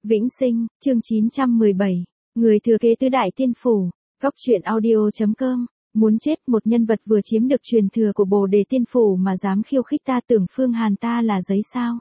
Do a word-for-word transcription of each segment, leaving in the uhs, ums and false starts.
Vĩnh Sinh, chương chín trăm mười bảy, người thừa kế tứ đại tiên phủ, góc truyện audio.com, muốn chết một nhân vật vừa chiếm được truyền thừa của Bồ Đề Tiên Phủ mà dám khiêu khích ta, tưởng Phương Hàn ta là giấy sao.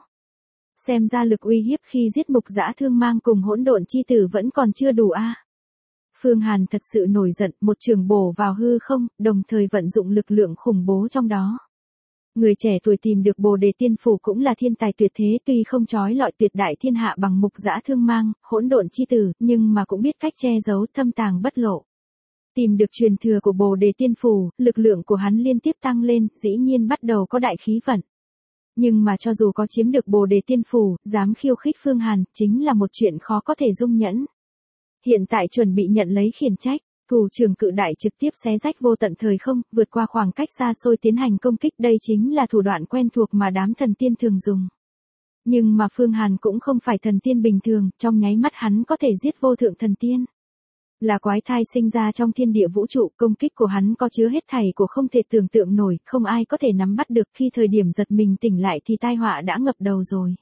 Xem ra lực uy hiếp khi giết Mục Dã Thương Mang cùng Hỗn Độn Chi Tử vẫn còn chưa đủ a. À. Phương Hàn thật sự nổi giận, một trường bổ vào hư không, đồng thời vận dụng lực lượng khủng bố trong đó. Người trẻ tuổi tìm được Bồ Đề Tiên Phủ cũng là thiên tài tuyệt thế, tuy không chói lọi tuyệt đại thiên hạ bằng Mục Dã Thương Mang, Hỗn Độn Chi Tử, nhưng mà cũng biết cách che giấu, thâm tàng bất lộ. Tìm được truyền thừa của Bồ Đề Tiên Phủ, lực lượng của hắn liên tiếp tăng lên, dĩ nhiên bắt đầu có đại khí vận. Nhưng mà cho dù có chiếm được Bồ Đề Tiên Phủ, dám khiêu khích Phương Hàn, chính là một chuyện khó có thể dung nhẫn. Hiện tại chuẩn bị nhận lấy khiển trách. Thủ trưởng cự đại trực tiếp xé rách vô tận thời không, vượt qua khoảng cách xa xôi tiến hành công kích, đây chính là thủ đoạn quen thuộc mà đám thần tiên thường dùng. Nhưng mà Phương Hàn cũng không phải thần tiên bình thường, trong nháy mắt hắn có thể giết vô thượng thần tiên. Là quái thai sinh ra trong thiên địa vũ trụ, công kích của hắn có chứa hết thảy của không thể tưởng tượng nổi, không ai có thể nắm bắt được, khi thời điểm giật mình tỉnh lại thì tai họa đã ngập đầu rồi.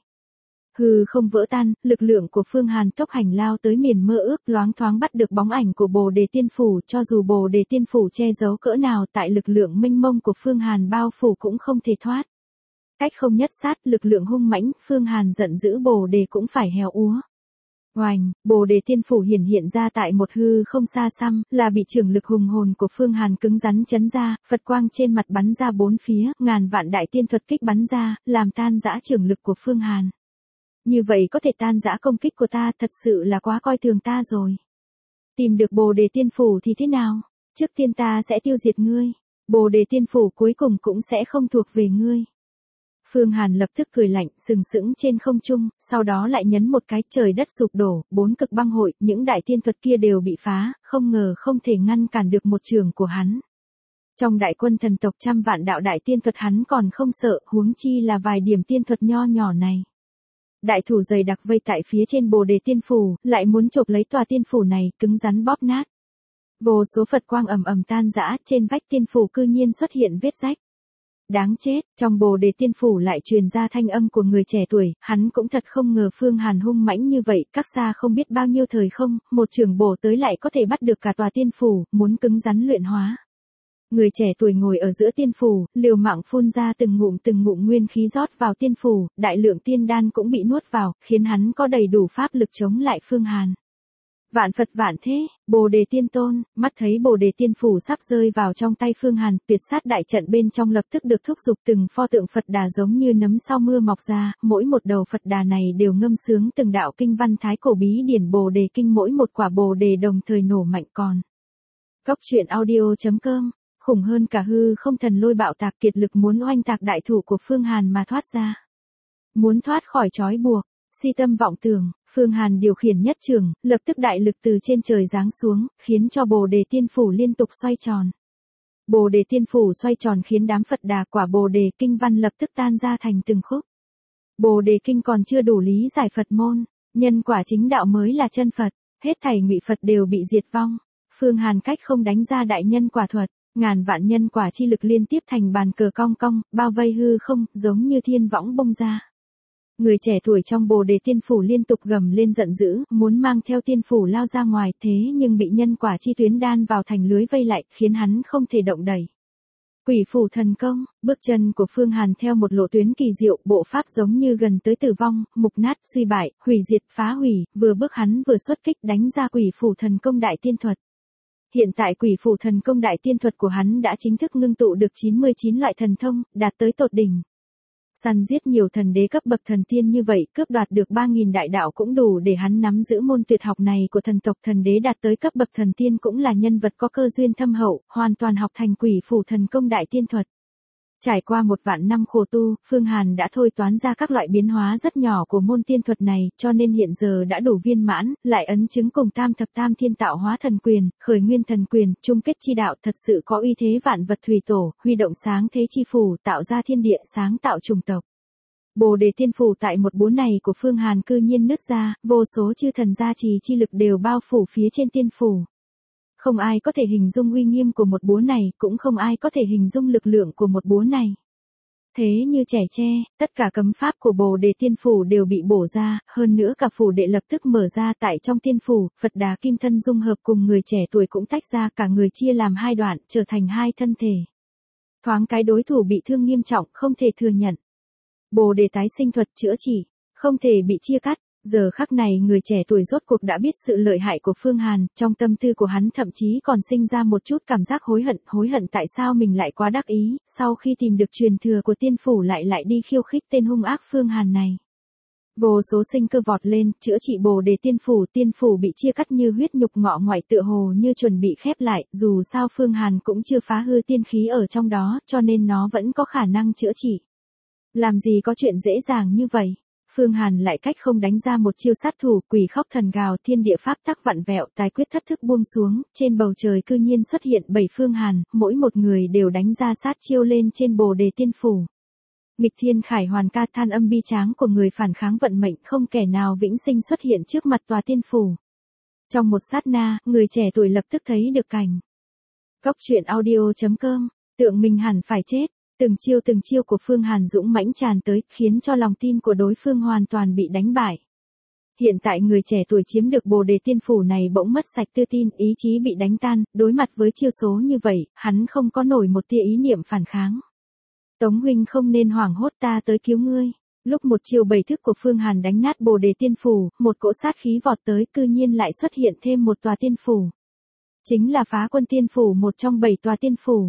Hư không vỡ tan, lực lượng của Phương Hàn tốc hành lao tới miền mơ ước, loáng thoáng bắt được bóng ảnh của Bồ Đề Tiên Phủ, cho dù Bồ Đề Tiên Phủ che giấu cỡ nào, tại lực lượng mênh mông của Phương Hàn bao phủ cũng không thể thoát. Cách không nhất sát, lực lượng hung mãnh, Phương Hàn giận dữ Bồ Đề cũng phải héo úa. Oành, Bồ Đề Tiên Phủ hiển hiện ra tại một hư không xa xăm, là bị trường lực hùng hồn của Phương Hàn cứng rắn chấn ra, Phật quang trên mặt bắn ra bốn phía, ngàn vạn đại tiên thuật kích bắn ra, làm tan rã trường lực của Phương Hàn. Như vậy có thể tan rã công kích của ta, thật sự là quá coi thường ta rồi. Tìm được Bồ Đề Tiên Phủ thì thế nào? Trước tiên ta sẽ tiêu diệt ngươi. Bồ Đề Tiên Phủ cuối cùng cũng sẽ không thuộc về ngươi. Phương Hàn lập tức cười lạnh, sừng sững trên không trung, sau đó lại nhấn một cái, trời đất sụp đổ, bốn cực băng hội, những đại tiên thuật kia đều bị phá, không ngờ không thể ngăn cản được một trường của hắn. Trong đại quân thần tộc trăm vạn đạo đại tiên thuật hắn còn không sợ, huống chi là vài điểm tiên thuật nho nhỏ này. Đại thủ dày đặc vây tại phía trên Bồ Đề Tiên Phủ, lại muốn chộp lấy tòa tiên phủ này, cứng rắn bóp nát. Vô số Phật quang ầm ầm tan rã, trên vách tiên phủ cư nhiên xuất hiện vết rách. Đáng chết, trong Bồ Đề Tiên Phủ lại truyền ra thanh âm của người trẻ tuổi, hắn cũng thật không ngờ Phương Hàn hung mãnh như vậy, cách xa không biết bao nhiêu thời không, một trường bổ tới lại có thể bắt được cả tòa tiên phủ, muốn cứng rắn luyện hóa. Người trẻ tuổi ngồi ở giữa tiên phủ, liều mạng phun ra từng ngụm từng ngụm nguyên khí rót vào tiên phủ, đại lượng tiên đan cũng bị nuốt vào, khiến hắn có đầy đủ pháp lực chống lại Phương Hàn. Vạn Phật vạn thế, Bồ Đề Tiên Tôn, mắt thấy Bồ Đề Tiên Phủ sắp rơi vào trong tay Phương Hàn, tuyệt sát đại trận bên trong lập tức được thúc giục, từng pho tượng Phật Đà giống như nấm sau mưa mọc ra, mỗi một đầu Phật Đà này đều ngâm sướng từng đạo kinh văn thái cổ bí điển Bồ Đề Kinh, mỗi một quả Bồ Đề đồng thời nổ mạnh còn. Góc truyện audio.com, khủng hơn cả hư không thần lôi bạo tạc, kiệt lực muốn oanh tạc đại thủ của Phương Hàn mà thoát ra. Muốn thoát khỏi trói buộc. Si tâm vọng tưởng, Phương Hàn điều khiển nhất trường, lập tức đại lực từ trên trời giáng xuống, khiến cho Bồ Đề Tiên Phủ liên tục xoay tròn. Bồ Đề Tiên Phủ xoay tròn khiến đám Phật Đà quả Bồ Đề Kinh văn lập tức tan ra thành từng khúc. Bồ Đề Kinh còn chưa đủ lý giải Phật môn, nhân quả chính đạo mới là chân Phật, hết thảy ngụy Phật đều bị diệt vong. Phương Hàn cách không đánh ra đại nhân quả thuật, ngàn vạn nhân quả chi lực liên tiếp thành bàn cờ cong cong, bao vây hư không, giống như thiên võng bông ra. Người trẻ tuổi trong Bồ Đề Tiên Phủ liên tục gầm lên giận dữ, muốn mang theo tiên phủ lao ra ngoài, thế nhưng bị nhân quả chi tuyến đan vào thành lưới vây lại, khiến hắn không thể động đẩy. Quỷ phủ thần công, bước chân của Phương Hàn theo một lộ tuyến kỳ diệu, bộ pháp giống như gần tới tử vong, mục nát, suy bại, hủy diệt, phá hủy, vừa bước hắn vừa xuất kích đánh ra quỷ phủ thần công đại tiên thuật. Hiện tại quỷ phủ thần công đại tiên thuật của hắn đã chính thức ngưng tụ được chín mươi chín loại thần thông, đạt tới tột đỉnh. Săn giết nhiều thần đế cấp bậc thần tiên như vậy, cướp đoạt được ba nghìn đại đạo cũng đủ để hắn nắm giữ môn tuyệt học này của thần tộc. Thần đế đạt tới cấp bậc thần tiên cũng là nhân vật có cơ duyên thâm hậu, hoàn toàn học thành quỷ phủ thần công đại tiên thuật. Trải qua một vạn năm khổ tu, Phương Hàn đã thôi toán ra các loại biến hóa rất nhỏ của môn tiên thuật này, cho nên hiện giờ đã đủ viên mãn, lại ấn chứng cùng tam thập tam thiên tạo hóa thần quyền, khởi nguyên thần quyền, chung kết chi đạo, thật sự có uy thế vạn vật thủy tổ, huy động sáng thế chi phủ, tạo ra thiên địa, sáng tạo chủng tộc. Bồ Đề Tiên Phủ tại một búa này của Phương Hàn cư nhiên nứt ra, vô số chư thần gia trì chi lực đều bao phủ phía trên tiên phủ. Không ai có thể hình dung uy nghiêm của một búa này, cũng không ai có thể hình dung lực lượng của một búa này. Thế như trẻ tre, tất cả cấm pháp của Bồ Đề Tiên Phủ đều bị bổ ra, hơn nữa cả phủ đệ lập tức mở ra tại trong tiên phủ, Phật Đà Kim Thân dung hợp cùng người trẻ tuổi cũng tách ra, cả người chia làm hai đoạn, trở thành hai thân thể. Thoáng cái đối thủ bị thương nghiêm trọng, không thể thừa nhận. Bồ Đề tái sinh thuật chữa trị, không thể bị chia cắt. Giờ khắc này người trẻ tuổi rốt cuộc đã biết sự lợi hại của Phương Hàn, trong tâm tư của hắn thậm chí còn sinh ra một chút cảm giác hối hận, hối hận tại sao mình lại quá đắc ý, sau khi tìm được truyền thừa của tiên phủ lại lại đi khiêu khích tên hung ác Phương Hàn này. Vô số sinh cơ vọt lên, chữa trị Bồ Đề tiên phủ, tiên phủ bị chia cắt như huyết nhục ngọ ngoại tựa hồ như chuẩn bị khép lại, dù sao Phương Hàn cũng chưa phá hư tiên khí ở trong đó, cho nên nó vẫn có khả năng chữa trị. Làm gì có chuyện dễ dàng như vậy. Phương Hàn lại cách không đánh ra một chiêu sát thủ, quỷ khóc thần gào, thiên địa pháp tắc vặn vẹo, tài quyết thất thức buông xuống, trên bầu trời cư nhiên xuất hiện bảy Phương Hàn, mỗi một người đều đánh ra sát chiêu lên trên Bồ Đề tiên phủ. Nghịch thiên khải hoàn ca than âm bi tráng của người phản kháng vận mệnh, không kẻ nào vĩnh sinh xuất hiện trước mặt tòa tiên phủ. Trong một sát na, người trẻ tuổi lập tức thấy được cảnh. Góc truyện audio chấm com, tưởng mình hẳn phải chết. Từng chiêu từng chiêu của Phương Hàn dũng mãnh tràn tới, khiến cho lòng tin của đối phương hoàn toàn bị đánh bại. Hiện tại người trẻ tuổi chiếm được Bồ Đề tiên phủ này bỗng mất sạch tự tin, ý chí bị đánh tan, đối mặt với chiêu số như vậy, hắn không có nổi một tia ý niệm phản kháng. Tống huynh không nên hoảng hốt, ta tới cứu ngươi. Lúc một chiêu bảy thức của Phương Hàn đánh nát Bồ Đề tiên phủ, một cỗ sát khí vọt tới, cư nhiên lại xuất hiện thêm một tòa tiên phủ. Chính là Phá Quân tiên phủ, một trong bảy tòa tiên phủ.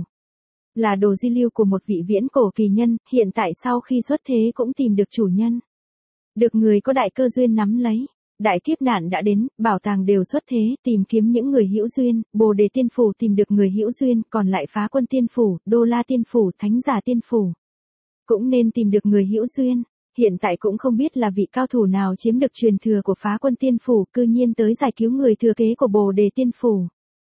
Là đồ di lưu của một vị viễn cổ kỳ nhân, hiện tại sau khi xuất thế cũng tìm được chủ nhân. Được người có đại cơ duyên nắm lấy. Đại kiếp nạn đã đến, bảo tàng đều xuất thế, tìm kiếm những người hữu duyên, Bồ Đề tiên phủ tìm được người hữu duyên, còn lại Phá Quân tiên phủ, Đô La tiên phủ, Thánh Giả tiên phủ. Cũng nên tìm được người hữu duyên. Hiện tại cũng không biết là vị cao thủ nào chiếm được truyền thừa của Phá Quân tiên phủ, cư nhiên tới giải cứu người thừa kế của Bồ Đề tiên phủ.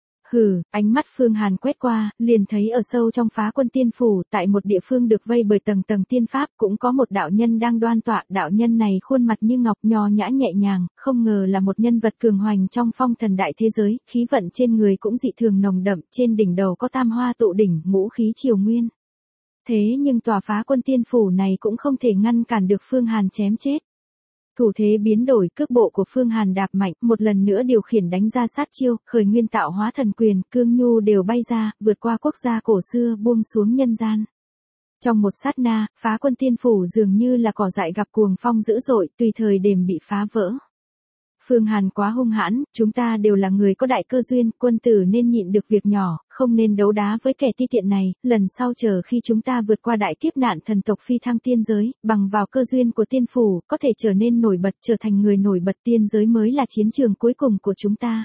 Hừ, ánh mắt Phương Hàn quét qua, liền thấy ở sâu trong Phá Quân tiên phủ, tại một địa phương được vây bởi tầng tầng tiên pháp, cũng có một đạo nhân đang đoan tọa, đạo nhân này khuôn mặt như ngọc, nho nhã nhẹ nhàng, không ngờ là một nhân vật cường hoành trong phong thần đại thế giới, khí vận trên người cũng dị thường nồng đậm, trên đỉnh đầu có tam hoa tụ đỉnh, ngũ khí triều nguyên. Thế nhưng tòa Phá Quân tiên phủ này cũng không thể ngăn cản được Phương Hàn chém chết. Thủ thế biến đổi, cước bộ của Phương Hàn đạp mạnh, một lần nữa điều khiển đánh ra sát chiêu, khởi nguyên tạo hóa thần quyền, cương nhu đều bay ra, vượt qua quốc gia cổ xưa, buông xuống nhân gian. Trong một sát na, Phá Quân tiên phủ dường như là cỏ dại gặp cuồng phong dữ dội, tùy thời đềm bị phá vỡ. Phương Hàn quá hung hãn, chúng ta đều là người có đại cơ duyên, quân tử nên nhịn được việc nhỏ, không nên đấu đá với kẻ ti tiện này, lần sau chờ khi chúng ta vượt qua đại kiếp nạn thần tộc phi thăng tiên giới, bằng vào cơ duyên của tiên phủ, có thể trở nên nổi bật, trở thành người nổi bật, tiên giới mới là chiến trường cuối cùng của chúng ta.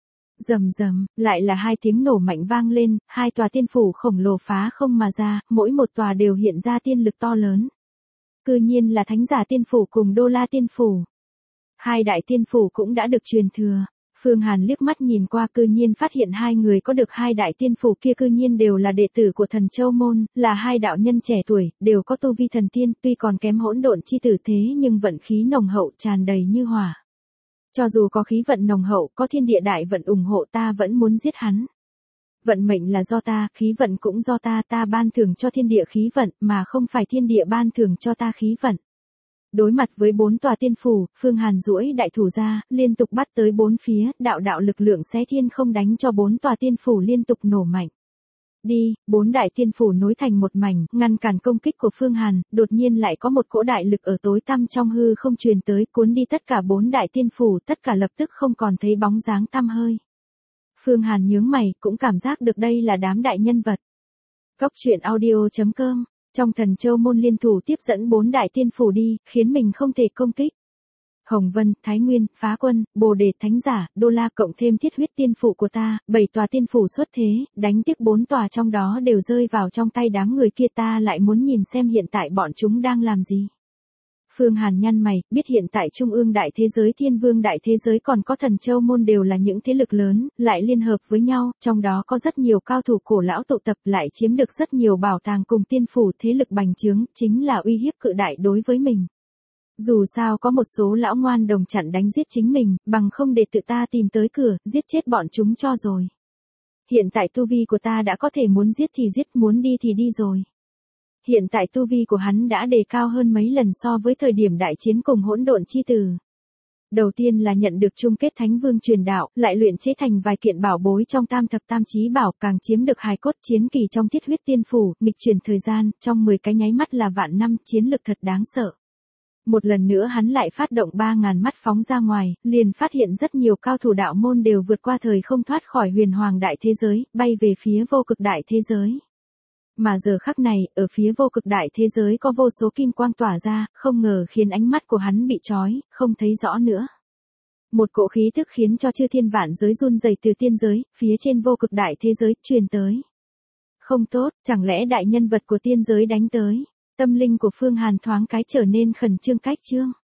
Rầm rầm, lại là hai tiếng nổ mạnh vang lên, hai tòa tiên phủ khổng lồ phá không mà ra, mỗi một tòa đều hiện ra tiên lực to lớn. Cư nhiên là Thánh Giả tiên phủ cùng Đô La tiên phủ. Hai đại tiên phủ cũng đã được truyền thừa. Phương Hàn liếc mắt nhìn qua, cư nhiên phát hiện hai người có được hai đại tiên phủ kia cư nhiên đều là đệ tử của Thần Châu môn, là hai đạo nhân trẻ tuổi, đều có tu vi thần tiên, tuy còn kém hỗn độn chi tử thế nhưng vận khí nồng hậu, tràn đầy như hỏa. Cho dù có khí vận nồng hậu, có thiên địa đại vận ủng hộ, ta vẫn muốn giết hắn. Vận mệnh là do ta, khí vận cũng do ta, ta ban thưởng cho thiên địa khí vận, mà không phải thiên địa ban thưởng cho ta khí vận. Đối mặt với bốn tòa tiên phủ, Phương Hàn duỗi đại thủ ra, liên tục bắt tới bốn phía, đạo đạo lực lượng xé thiên không đánh cho bốn tòa tiên phủ liên tục nổ mạnh. Đi, bốn đại tiên phủ nối thành một mảnh, ngăn cản công kích của Phương Hàn, đột nhiên lại có một cỗ đại lực ở tối tăm trong hư không truyền tới, cuốn đi tất cả bốn đại tiên phủ, tất cả lập tức không còn thấy bóng dáng tăm hơi. Phương Hàn nhướng mày, cũng cảm giác được đây là đám đại nhân vật. Góc truyện audio chấm com. Trong Thần Châu môn liên thủ tiếp dẫn bốn đại tiên phủ đi, khiến mình không thể công kích. Hồng Vân, Thái Nguyên, Phá Quân, Bồ Đề, Thánh Giả, Đô La cộng thêm thiết huyết tiên phủ của ta, bảy tòa tiên phủ xuất thế, đánh tiếc bốn tòa trong đó đều rơi vào trong tay đám người kia, ta lại muốn nhìn xem hiện tại bọn chúng đang làm gì. Phương Hàn nhăn mày, biết hiện tại Trung ương đại thế giới, Thiên Vương đại thế giới còn có Thần Châu môn đều là những thế lực lớn, lại liên hợp với nhau, trong đó có rất nhiều cao thủ cổ lão tụ tập, lại chiếm được rất nhiều bảo tàng cùng tiên phủ, thế lực bành trướng, chính là uy hiếp cự đại đối với mình. Dù sao có một số lão ngoan đồng chặn đánh giết chính mình, bằng không để tự ta tìm tới cửa, giết chết bọn chúng cho rồi. Hiện tại tu vi của ta đã có thể muốn giết thì giết, muốn đi thì đi rồi. hiện tại tu vi của hắn đã đề cao hơn mấy lần so với thời điểm đại chiến cùng hỗn độn chi tử. Đầu tiên là nhận được chung kết thánh vương truyền đạo, lại luyện chế thành vài kiện bảo bối trong tam thập tam chí bảo, càng chiếm được hài cốt chiến kỳ trong thiết huyết tiên phủ, nghịch chuyển thời gian, trong mười cái nháy mắt là vạn năm, chiến lực thật đáng sợ. Một lần nữa hắn lại phát động ba ngàn mắt phóng ra ngoài, liền phát hiện rất nhiều cao thủ đạo môn đều vượt qua thời không thoát khỏi huyền hoàng đại thế giới, bay về phía vô cực đại thế giới. Mà giờ khắc này, ở phía vô cực đại thế giới có vô số kim quang tỏa ra, không ngờ khiến ánh mắt của hắn bị trói, không thấy rõ nữa. Một cỗ khí tức khiến cho chư thiên vạn giới run rẩy từ tiên giới, phía trên vô cực đại thế giới, truyền tới. Không tốt, chẳng lẽ đại nhân vật của tiên giới đánh tới? Tâm linh của Phương Hàn thoáng cái trở nên khẩn trương cách trương.